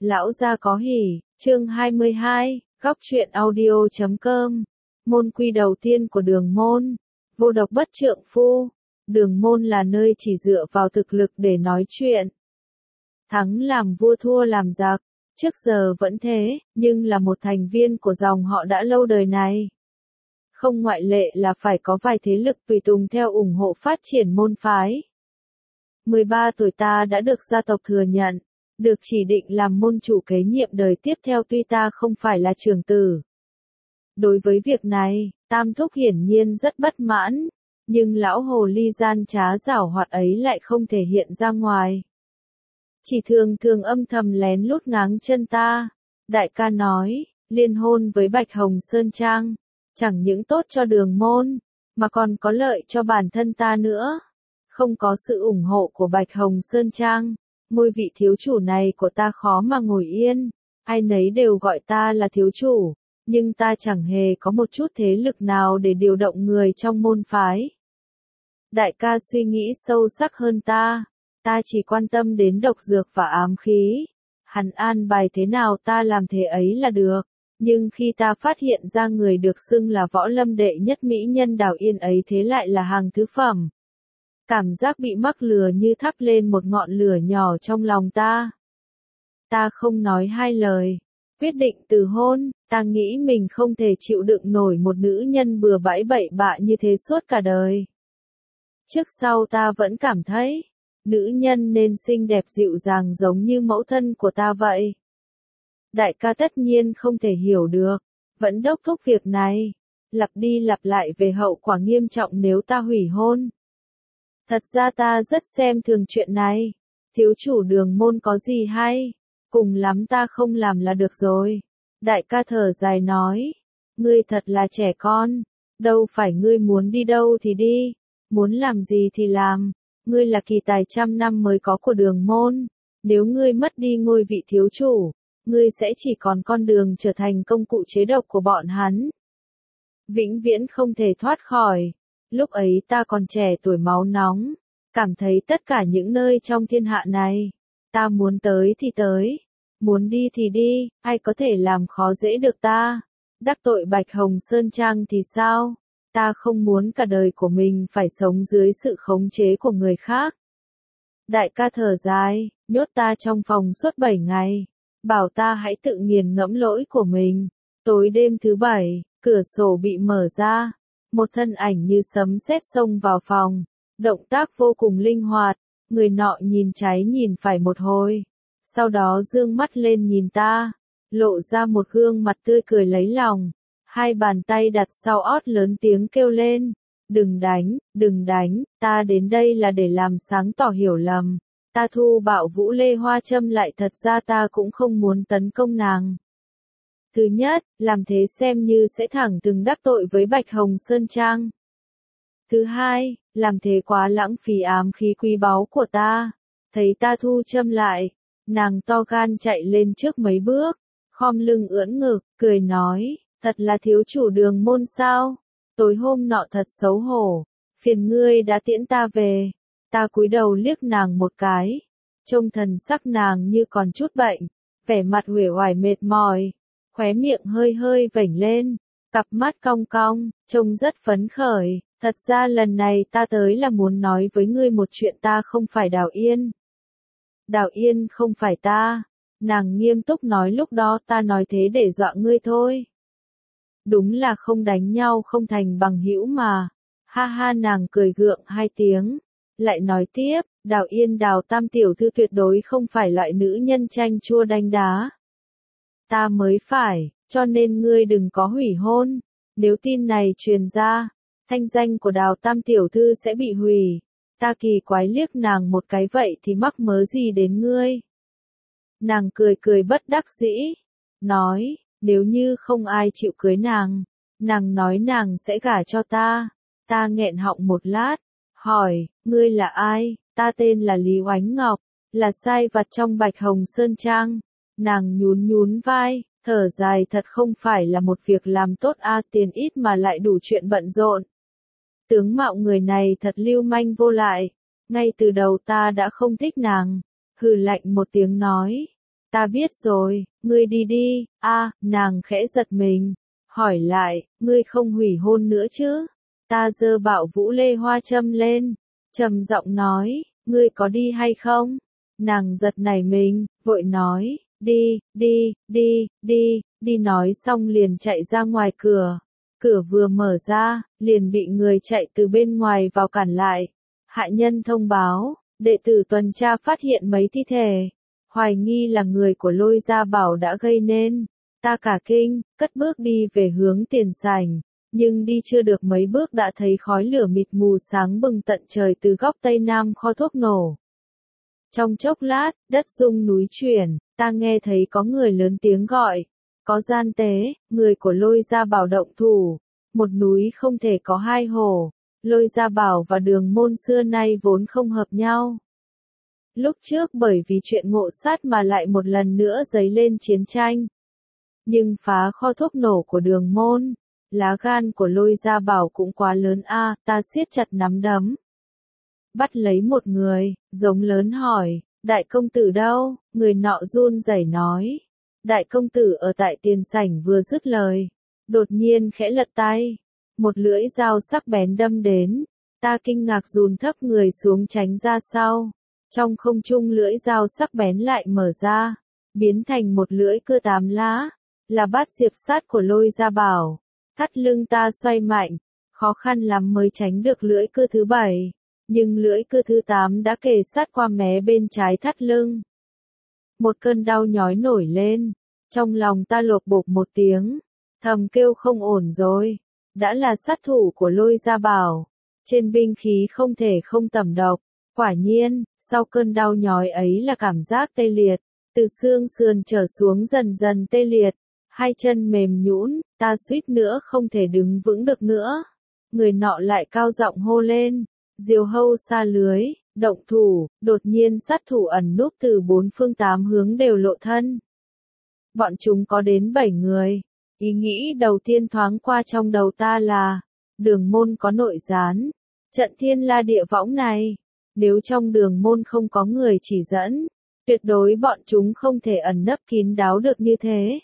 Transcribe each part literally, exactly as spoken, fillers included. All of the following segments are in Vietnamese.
Lão gia có hỉ, chương hai mươi hai, góc truyện audio chấm com. Môn quy đầu tiên của đường môn. Vô độc bất trượng phu. Đường môn là nơi chỉ dựa vào thực lực để nói chuyện. Thắng làm vua thua làm giặc. Trước giờ vẫn thế, nhưng là một thành viên của dòng họ đã lâu đời này. Không ngoại lệ là phải có vài thế lực tùy tùng theo ủng hộ phát triển môn phái. mười ba tuổi ta đã được gia tộc thừa nhận, được chỉ định làm môn chủ kế nhiệm đời tiếp theo tuy ta không phải là trưởng tử. Đối với việc này, Tam Thúc hiển nhiên rất bất mãn, nhưng lão hồ ly gian trá giảo hoạt ấy lại không thể hiện ra ngoài. Chỉ thường thường âm thầm lén lút ngáng chân ta. Đại ca nói, liên hôn với Bạch Hồng Sơn Trang, chẳng những tốt cho đường môn, mà còn có lợi cho bản thân ta nữa. Không có sự ủng hộ của Bạch Hồng Sơn Trang, ngôi vị thiếu chủ này của ta khó mà ngồi yên. Ai nấy đều gọi ta là thiếu chủ, nhưng ta chẳng hề có một chút thế lực nào để điều động người trong môn phái. Đại ca suy nghĩ sâu sắc hơn ta, ta chỉ quan tâm đến độc dược và ám khí. Hắn an bài thế nào ta làm thế ấy là được, nhưng khi ta phát hiện ra người được xưng là võ lâm đệ nhất mỹ nhân Đào Yên ấy thế lại là hàng thứ phẩm. Cảm giác bị mắc lừa như thắp lên một ngọn lửa nhỏ trong lòng ta. Ta không nói hai lời, quyết định từ hôn. Ta nghĩ mình không thể chịu đựng nổi một nữ nhân bừa bãi bậy bạ như thế suốt cả đời. Trước sau ta vẫn cảm thấy, nữ nhân nên xinh đẹp dịu dàng giống như mẫu thân của ta vậy. Đại ca tất nhiên không thể hiểu được, vẫn đốc thúc việc này, lặp đi lặp lại về hậu quả nghiêm trọng nếu ta hủy hôn. Thật ra ta rất xem thường chuyện này, thiếu chủ đường môn có gì hay, cùng lắm ta không làm là được rồi. Đại ca thở dài nói, ngươi thật là trẻ con, đâu phải ngươi muốn đi đâu thì đi, muốn làm gì thì làm, ngươi là kỳ tài trăm năm mới có của đường môn, nếu ngươi mất đi ngôi vị thiếu chủ, ngươi sẽ chỉ còn con đường trở thành công cụ chế độc của bọn hắn. Vĩnh viễn không thể thoát khỏi. Lúc ấy ta còn trẻ tuổi máu nóng, cảm thấy tất cả những nơi trong thiên hạ này, ta muốn tới thì tới, muốn đi thì đi, ai có thể làm khó dễ được ta. Đắc tội Bạch Hồng Sơn Trang thì sao? Ta không muốn cả đời của mình phải sống dưới sự khống chế của người khác. Đại ca thở dài, nhốt ta trong phòng suốt bảy ngày, bảo ta hãy tự nghiền ngẫm lỗi của mình. Tối đêm thứ bảy, cửa sổ bị mở ra. Một thân ảnh như sấm sét xông vào phòng, động tác vô cùng linh hoạt, người nọ nhìn trái nhìn phải một hồi, sau đó dương mắt lên nhìn ta, lộ ra một gương mặt tươi cười lấy lòng, hai bàn tay đặt sau ót lớn tiếng kêu lên, đừng đánh, đừng đánh, ta đến đây là để làm sáng tỏ hiểu lầm, ta thu Bạo Vũ Lê Hoa Châm lại thật ra ta cũng không muốn tấn công nàng. Thứ nhất, làm thế xem như sẽ thẳng từng đắc tội với Bạch Hồng Sơn Trang. Thứ hai, làm thế quá lãng phí ám khí quý báu của ta. Thấy ta thu châm lại, nàng to gan chạy lên trước mấy bước, khom lưng ưỡn ngực, cười nói, thật là thiếu chủ đường môn sao? Tối hôm nọ thật xấu hổ, phiền ngươi đã tiễn ta về. Ta cúi đầu liếc nàng một cái, trông thần sắc nàng như còn chút bệnh, vẻ mặt uể oải mệt mỏi. Khóe miệng hơi hơi vểnh lên, cặp mắt cong cong, trông rất phấn khởi, thật ra lần này ta tới là muốn nói với ngươi một chuyện ta không phải Đào Yên. Đào Yên không phải ta, nàng nghiêm túc nói lúc đó ta nói thế để dọa ngươi thôi. Đúng là không đánh nhau không thành bằng hữu mà, ha ha nàng cười gượng hai tiếng, lại nói tiếp, Đào Yên Đào Tam tiểu thư tuyệt đối không phải loại nữ nhân chanh chua đánh đá. Ta mới phải, cho nên ngươi đừng có hủy hôn, nếu tin này truyền ra, thanh danh của Đào Tam tiểu thư sẽ bị hủy. Ta kỳ quái liếc nàng một cái vậy thì mắc mớ gì đến ngươi. Nàng cười cười bất đắc dĩ, nói, nếu như không ai chịu cưới nàng, nàng nói nàng sẽ gả cho ta. Ta nghẹn họng một lát, hỏi, ngươi là ai? Ta tên là Lý Oánh Ngọc, là sai vặt trong Bạch Hồng Sơn Trang. Nàng nhún nhún vai, thở dài thật không phải là một việc làm tốt a à, tiền ít mà lại đủ chuyện bận rộn. Tướng mạo người này thật lưu manh vô lại, ngay từ đầu ta đã không thích nàng, hừ lạnh một tiếng nói, Ta biết rồi, ngươi đi đi. A, nàng khẽ giật mình, hỏi lại, ngươi không hủy hôn nữa chứ? Ta giơ Bảo Vũ Lê Hoa châm lên, trầm giọng nói, ngươi có đi hay không? Nàng giật nảy mình, vội nói, đi, đi, đi, đi, đi nói xong liền chạy ra ngoài cửa. Cửa vừa mở ra, liền bị người chạy từ bên ngoài vào cản lại. Hạ nhân thông báo, đệ tử tuần tra phát hiện mấy thi thể, hoài nghi là người của Lôi Gia Bảo đã gây nên. Ta cả kinh, cất bước đi về hướng tiền sảnh, nhưng đi chưa được mấy bước đã thấy khói lửa mịt mù sáng bừng tận trời từ góc tây nam kho thuốc nổ. Trong chốc lát, đất rung núi chuyển, ta nghe thấy có người lớn tiếng gọi, có gian tế, người của Lôi Gia Bảo động thủ, một núi không thể có hai hổ. Lôi Gia Bảo và Đường Môn xưa nay vốn không hợp nhau. Lúc trước bởi vì chuyện ngộ sát mà lại một lần nữa dấy lên chiến tranh. Nhưng phá kho thuốc nổ của Đường Môn, lá gan của Lôi Gia Bảo cũng quá lớn a, ta siết chặt nắm đấm. Bắt lấy một người, giống lớn hỏi, đại công tử đâu? Người nọ run rẩy nói, đại công tử ở tại tiền sảnh. Vừa dứt lời, đột nhiên khẽ lật tay, một lưỡi dao sắc bén đâm đến. Ta kinh ngạc dùn thấp người xuống tránh ra sau. Trong không trung lưỡi dao sắc bén lại mở ra, biến thành một lưỡi cưa tám lá, là bát diệp sát của Lôi Gia Bảo. Thắt lưng ta xoay mạnh, khó khăn lắm mới tránh được lưỡi cưa thứ bảy, nhưng lưỡi cưa thứ tám đã kề sát qua mé bên trái thắt lưng. Một cơn đau nhói nổi lên, trong lòng ta lột bột một tiếng, thầm kêu không ổn rồi, đã là sát thủ của Lôi Gia Bảo, trên binh khí không thể không tẩm độc. Quả nhiên, sau cơn đau nhói ấy là cảm giác tê liệt, từ xương sườn trở xuống dần dần tê liệt, hai chân mềm nhũn, ta suýt nữa không thể đứng vững được nữa. Người nọ lại cao giọng hô lên, diều hâu xa lưới, động thủ. Đột nhiên sát thủ ẩn núp từ bốn phương tám hướng đều lộ thân. Bọn chúng có đến bảy người, ý nghĩ đầu tiên thoáng qua trong đầu ta là, Đường Môn có nội gián, trận thiên la địa võng này. Nếu trong Đường Môn không có người chỉ dẫn, tuyệt đối bọn chúng không thể ẩn nấp kín đáo được như thế.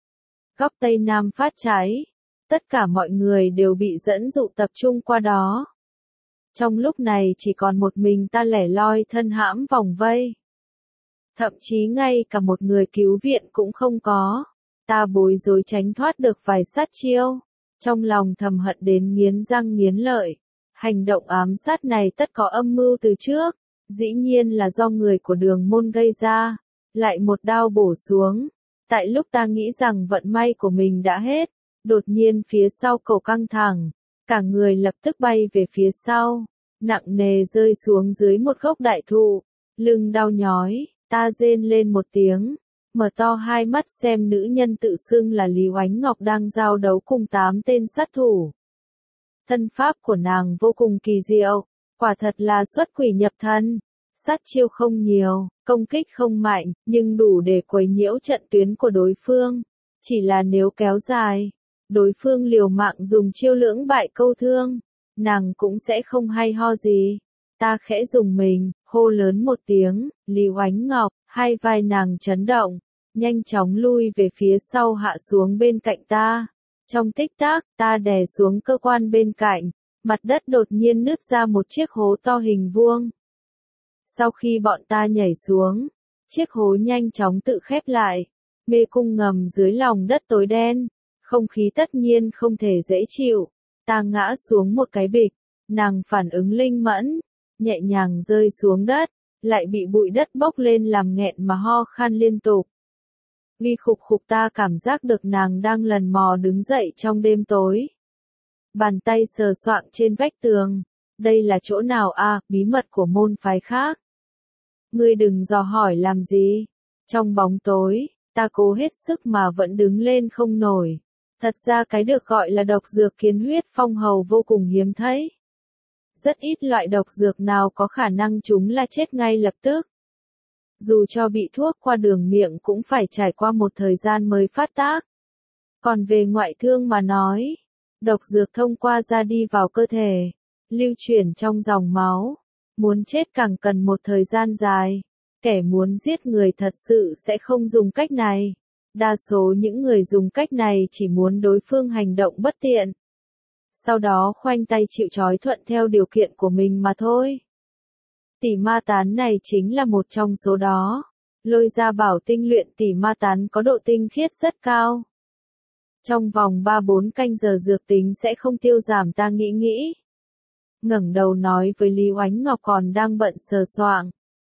Góc Tây Nam phát cháy, tất cả mọi người đều bị dẫn dụ tập trung qua đó. Trong lúc này chỉ còn một mình ta lẻ loi thân hãm vòng vây. Thậm chí ngay cả một người cứu viện cũng không có. Ta bối rối tránh thoát được vài sát chiêu, trong lòng thầm hận đến nghiến răng nghiến lợi. Hành động ám sát này tất có âm mưu từ trước, dĩ nhiên là do người của Đường Môn gây ra. Lại một đao bổ xuống, tại lúc ta nghĩ rằng vận may của mình đã hết, đột nhiên phía sau cổ căng thẳng, cả người lập tức bay về phía sau, nặng nề rơi xuống dưới một gốc đại thụ, lưng đau nhói, ta rên lên một tiếng, mở to hai mắt xem nữ nhân tự xưng là Lý Oánh Ngọc đang giao đấu cùng tám tên sát thủ. Thân pháp của nàng vô cùng kỳ diệu, quả thật là xuất quỷ nhập thần. Sát chiêu không nhiều, công kích không mạnh, nhưng đủ để quấy nhiễu trận tuyến của đối phương. Chỉ là nếu kéo dài, đối phương liều mạng dùng chiêu lưỡng bại câu thương, nàng cũng sẽ không hay ho gì. Ta khẽ dùng mình, hô lớn một tiếng, Lý Oánh Ngọc, hai vai nàng chấn động, nhanh chóng lui về phía sau hạ xuống bên cạnh ta. Trong tích tắc, ta đè xuống cơ quan bên cạnh, mặt đất đột nhiên nứt ra một chiếc hố to hình vuông. Sau khi bọn ta nhảy xuống, chiếc hố nhanh chóng tự khép lại, mê cung ngầm dưới lòng đất tối đen, không khí tất nhiên không thể dễ chịu. Ta ngã xuống một cái bịch, nàng phản ứng linh mẫn, nhẹ nhàng rơi xuống đất, lại bị bụi đất bốc lên làm nghẹn mà ho khan liên tục. Vì khục khục ta cảm giác được nàng đang lần mò đứng dậy trong đêm tối. Bàn tay sờ soạng trên vách tường. Đây là chỗ nào a, à, bí mật của môn phái khác. Ngươi đừng dò hỏi làm gì. Trong bóng tối, ta cố hết sức mà vẫn đứng lên không nổi. Thật ra cái được gọi là độc dược kiến huyết phong hầu vô cùng hiếm thấy. Rất ít loại độc dược nào có khả năng chúng là chết ngay lập tức. Dù cho bị thuốc qua đường miệng cũng phải trải qua một thời gian mới phát tác. Còn về ngoại thương mà nói, độc dược thông qua da đi vào cơ thể, lưu chuyển trong dòng máu, muốn chết càng cần một thời gian dài. Kẻ muốn giết người thật sự sẽ không dùng cách này. Đa số những người dùng cách này chỉ muốn đối phương hành động bất tiện. Sau đó khoanh tay chịu trói thuận theo điều kiện của mình mà thôi. Tỷ ma tán này chính là một trong số đó. Lôi ra bảo tinh luyện tỷ ma tán có độ tinh khiết rất cao. Trong vòng ba bốn canh giờ dược tính sẽ không tiêu giảm, ta nghĩ nghĩ. Ngẩng đầu nói với Lý Oánh Ngọc còn đang bận sờ soạng.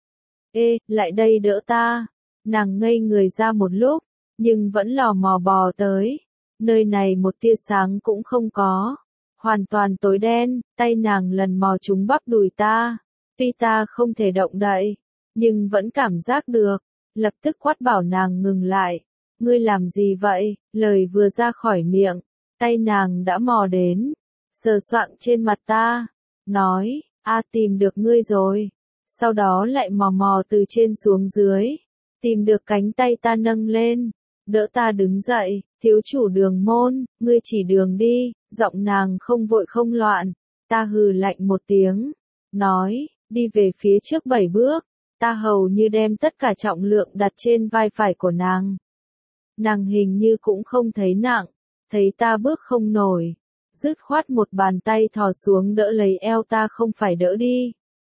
Ê, lại đây đỡ ta. Nàng ngây người ra một lúc, nhưng vẫn lò mò bò tới. Nơi này một tia sáng cũng không có. Hoàn toàn tối đen, tay nàng lần mò trúng bắp đùi ta. Tuy ta không thể động đậy, nhưng vẫn cảm giác được. Lập tức quát bảo nàng ngừng lại. Ngươi làm gì vậy? Lời vừa ra khỏi miệng, tay nàng đã mò đến, sờ soạng trên mặt ta, nói, a tìm được ngươi rồi. Sau đó lại mò mò từ trên xuống dưới, tìm được cánh tay ta nâng lên, đỡ ta đứng dậy. Thiếu chủ Đường Môn, ngươi chỉ đường đi. Giọng nàng không vội không loạn. Ta hừ lạnh một tiếng, nói, đi về phía trước bảy bước. Ta hầu như đem tất cả trọng lượng đặt trên vai phải của nàng. Nàng hình như cũng không thấy nặng, thấy ta bước không nổi, dứt khoát một bàn tay thò xuống đỡ lấy eo ta, không phải đỡ đi,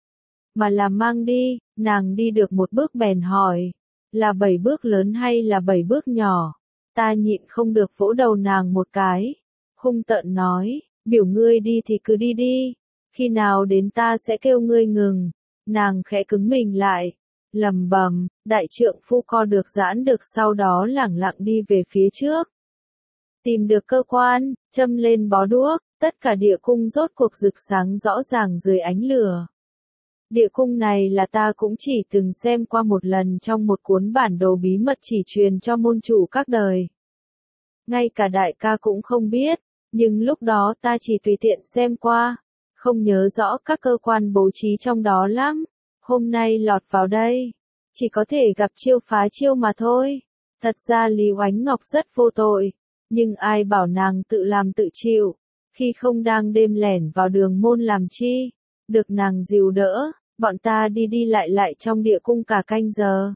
mà là mang đi. Nàng đi được một bước bèn hỏi, là bảy bước lớn hay là bảy bước nhỏ? Ta nhịn không được vỗ đầu nàng một cái, hung tợn nói, biểu ngươi đi thì cứ đi đi, khi nào đến ta sẽ kêu ngươi ngừng. Nàng khẽ cứng mình lại, lầm bầm, đại trượng phu co được giãn được, sau đó lẳng lặng đi về phía trước. Tìm được cơ quan, châm lên bó đuốc, tất cả địa cung rốt cuộc rực sáng rõ ràng dưới ánh lửa. Địa cung này là ta cũng chỉ từng xem qua một lần trong một cuốn bản đồ bí mật chỉ truyền cho môn chủ các đời. Ngay cả đại ca cũng không biết, nhưng lúc đó ta chỉ tùy tiện xem qua, không nhớ rõ các cơ quan bố trí trong đó lắm. Hôm nay lọt vào đây, chỉ có thể gặp chiêu phá chiêu mà thôi. Thật ra Lý Oánh Ngọc rất vô tội, nhưng ai bảo nàng tự làm tự chịu, khi không đang đêm lẻn vào Đường Môn làm chi. Được nàng dìu đỡ, bọn ta đi đi lại lại trong địa cung cả canh giờ.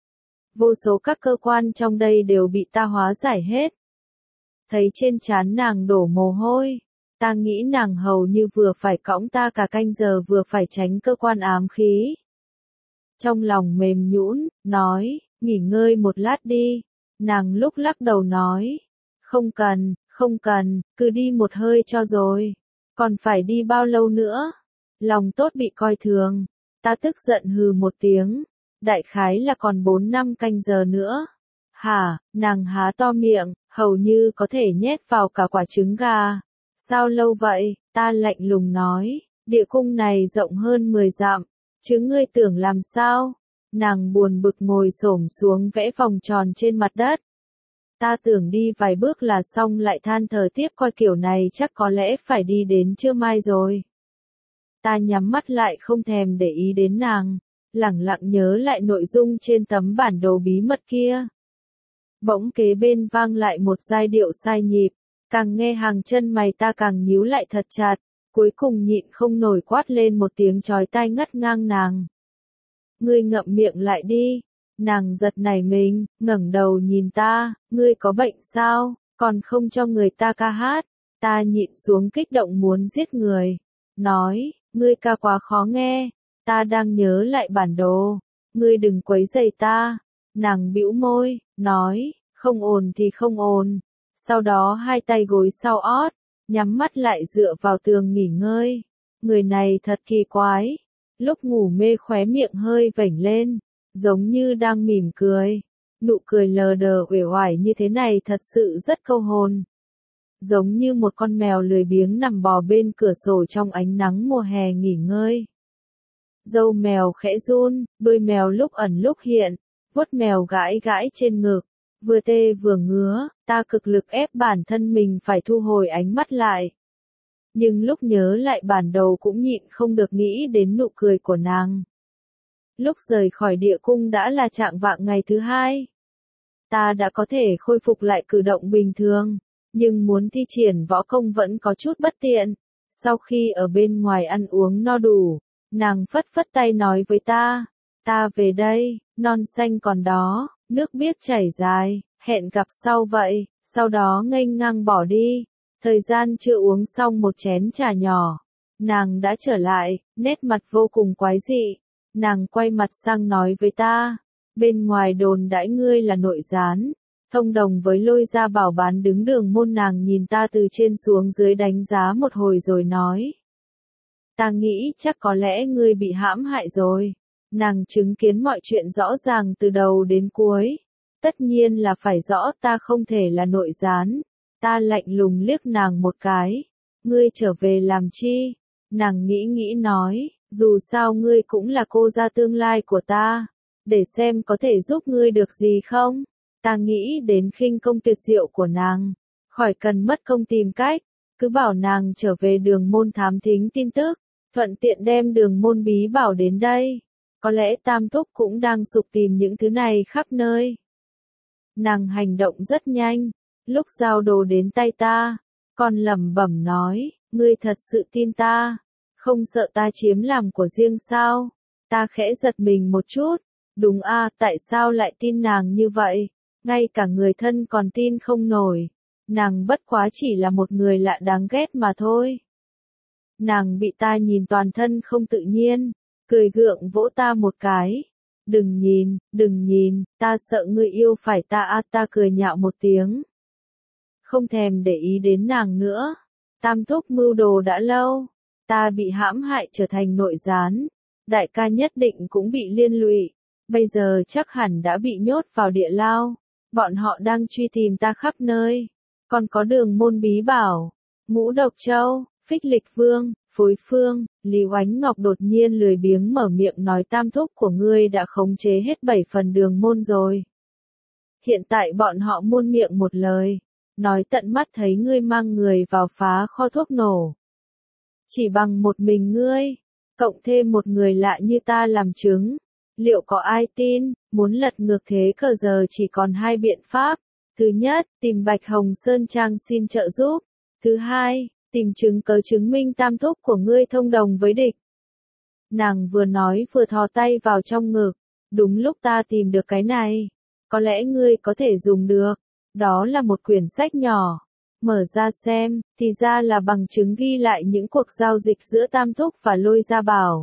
Vô số các cơ quan trong đây đều bị ta hóa giải hết. Thấy trên trán nàng đổ mồ hôi, ta nghĩ nàng hầu như vừa phải cõng ta cả canh giờ vừa phải tránh cơ quan ám khí. Trong lòng mềm nhũn, nói, nghỉ ngơi một lát đi. Nàng lúc lắc đầu nói, không cần, không cần, cứ đi một hơi cho rồi. Còn phải đi bao lâu nữa? Lòng tốt bị coi thường. Ta tức giận hừ một tiếng, đại khái là còn bốn năm canh giờ nữa. Hả? Nàng há to miệng, hầu như có thể nhét vào cả quả trứng gà. Sao lâu vậy? Ta lạnh lùng nói, địa cung này rộng hơn mười dặm, chứ ngươi tưởng làm sao? Nàng buồn bực ngồi xổm xuống vẽ vòng tròn trên mặt đất. Ta tưởng đi vài bước là xong, lại than thở tiếp, coi kiểu này chắc có lẽ phải đi đến trưa mai rồi. Ta nhắm mắt lại không thèm để ý đến nàng, lẳng lặng nhớ lại nội dung trên tấm bản đồ bí mật kia. Bỗng kế bên vang lại một giai điệu sai nhịp, càng nghe hàng chân mày ta càng nhíu lại thật chặt, cuối cùng nhịn không nổi quát lên một tiếng chói tai ngắt ngang nàng. Ngươi ngậm miệng lại đi. Nàng giật nảy mình, ngẩng đầu nhìn ta, ngươi có bệnh sao, còn không cho người ta ca hát. Ta nhịn xuống kích động muốn giết người, nói, ngươi ca quá khó nghe, ta đang nhớ lại bản đồ, ngươi đừng quấy rầy ta. Nàng bĩu môi, nói, không ồn thì không ồn. Sau đó hai tay gối sau ót, nhắm mắt lại dựa vào tường nghỉ ngơi. Người này thật kỳ quái, lúc ngủ mê khóe miệng hơi vểnh lên, giống như đang mỉm cười. Nụ cười lờ đờ uể oải như thế này thật sự rất câu hồn. Giống như một con mèo lười biếng nằm bò bên cửa sổ trong ánh nắng mùa hè nghỉ ngơi. Râu mèo khẽ run, đuôi mèo lúc ẩn lúc hiện, vuốt mèo gãi gãi trên ngực, vừa tê vừa ngứa. Ta cực lực ép bản thân mình phải thu hồi ánh mắt lại. Nhưng lúc nhớ lại bản đồ cũng nhịn không được nghĩ đến nụ cười của nàng. Lúc rời khỏi địa cung đã là trạng vạng ngày thứ hai. Ta đã có thể khôi phục lại cử động bình thường, nhưng muốn thi triển võ công vẫn có chút bất tiện. Sau khi ở bên ngoài ăn uống no đủ, nàng phất phất tay nói với ta, Ta về đây, non xanh còn đó, nước biếc chảy dài, hẹn gặp sau vậy, sau đó nghênh ngang bỏ đi. Thời gian chưa uống xong một chén trà nhỏ, nàng đã trở lại, nét mặt vô cùng quái dị. Nàng quay mặt sang nói với ta, bên ngoài đồn đãi ngươi là nội gián, thông đồng với Lôi Gia Bảo bán đứng Đường Môn. Nàng nhìn ta từ trên xuống dưới đánh giá một hồi rồi nói, ta nghĩ chắc có lẽ ngươi bị hãm hại rồi. Nàng chứng kiến mọi chuyện rõ ràng từ đầu đến cuối. Tất nhiên là phải rõ, ta không thể là nội gián. Ta lạnh lùng liếc nàng một cái. Ngươi trở về làm chi? Nàng nghĩ nghĩ nói, dù sao ngươi cũng là cô gia tương lai của ta. Để xem có thể giúp ngươi được gì không? Ta nghĩ đến khinh công tuyệt diệu của nàng. Khỏi cần mất công tìm cách. Cứ bảo nàng trở về Đường Môn thám thính tin tức. Thuận tiện đem Đường Môn bí bảo đến đây. Có lẽ Tam Thúc cũng đang sục tìm những thứ này khắp nơi. Nàng hành động rất nhanh. Lúc giao đồ đến tay ta, còn lẩm bẩm nói, ngươi thật sự tin ta, không sợ ta chiếm làm của riêng sao? Ta khẽ giật mình một chút. Đúng a, tại sao lại tin nàng như vậy? Ngay cả người thân còn tin không nổi. Nàng bất quá chỉ là một người lạ đáng ghét mà thôi. Nàng bị ta nhìn toàn thân không tự nhiên, cười gượng vỗ ta một cái. Đừng nhìn, đừng nhìn, ta sợ ngươi yêu phải ta a. Ta cười nhạo một tiếng. Không thèm để ý đến nàng nữa. Tam Thúc mưu đồ đã lâu. Ta bị hãm hại trở thành nội gián. Đại ca nhất định cũng bị liên lụy. Bây giờ chắc hẳn đã bị nhốt vào địa lao. Bọn họ đang truy tìm ta khắp nơi. Còn có Đường Môn bí bảo, Ngũ Độc Châu, Phích Lịch Vương, Phối Phương. Lý Oánh Ngọc đột nhiên lười biếng mở miệng nói, Tam Thúc của ngươi đã khống chế hết bảy phần Đường Môn rồi. Hiện tại bọn họ muôn miệng một lời, nói tận mắt thấy ngươi mang người vào phá kho thuốc nổ. Chỉ bằng một mình ngươi, cộng thêm một người lạ như ta làm chứng, liệu có ai tin? Muốn lật ngược thế cờ giờ chỉ còn hai biện pháp. Thứ nhất, tìm Bạch Hồng Sơn Trang xin trợ giúp. Thứ hai, tìm chứng cớ chứng minh Tam Thúc của ngươi thông đồng với địch. Nàng vừa nói vừa thò tay vào trong ngực. Đúng lúc ta tìm được cái này. Có lẽ ngươi có thể dùng được. Đó là một quyển sách nhỏ. Mở ra xem, thì ra là bằng chứng ghi lại những cuộc giao dịch giữa Tam Thúc và Lôi Gia Bảo.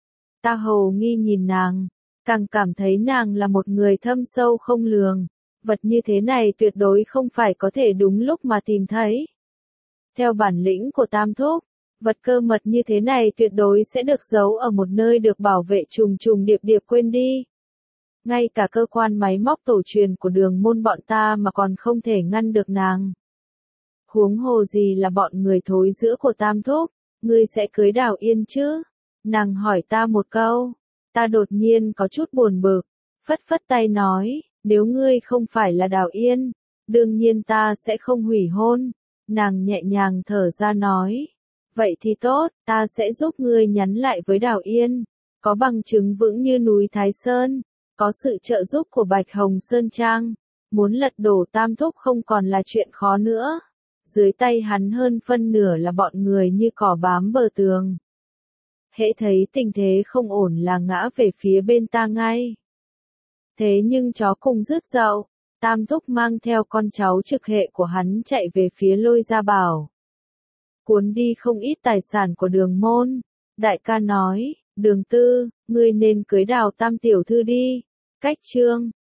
Ta hầu nghi nhìn nàng, càng cảm thấy nàng là một người thâm sâu không lường. Vật như thế này tuyệt đối không phải có thể đúng lúc mà tìm thấy. Theo bản lĩnh của Tam Thúc, vật cơ mật như thế này tuyệt đối sẽ được giấu ở một nơi được bảo vệ trùng trùng điệp điệp, quên đi. Ngay cả cơ quan máy móc tổ truyền của Đường Môn bọn ta mà còn không thể ngăn được nàng. Huống hồ gì là bọn người thối giữa của Tam Thúc, ngươi sẽ cưới Đào Yên chứ? Nàng hỏi ta một câu, ta đột nhiên có chút buồn bực, phất phất tay nói, nếu ngươi không phải là Đào Yên, đương nhiên ta sẽ không hủy hôn. Nàng nhẹ nhàng thở ra nói, vậy thì tốt, ta sẽ giúp ngươi nhắn lại với Đào Yên, có bằng chứng vững như núi Thái Sơn, có sự trợ giúp của Bạch Hồng Sơn Trang, muốn lật đổ Tam Thúc không còn là chuyện khó nữa. Dưới tay hắn hơn phân nửa là bọn người như cỏ bám bờ tường. Hễ thấy tình thế không ổn là ngã về phía bên ta ngay. Thế nhưng chó cùng rứt dậu, Tam Thúc mang theo con cháu trực hệ của hắn chạy về phía Lôi Gia Bảo. Cuốn đi không ít tài sản của Đường Môn. Đại ca nói, Đường Tư, ngươi nên cưới Đào Tam tiểu thư đi. Cách chương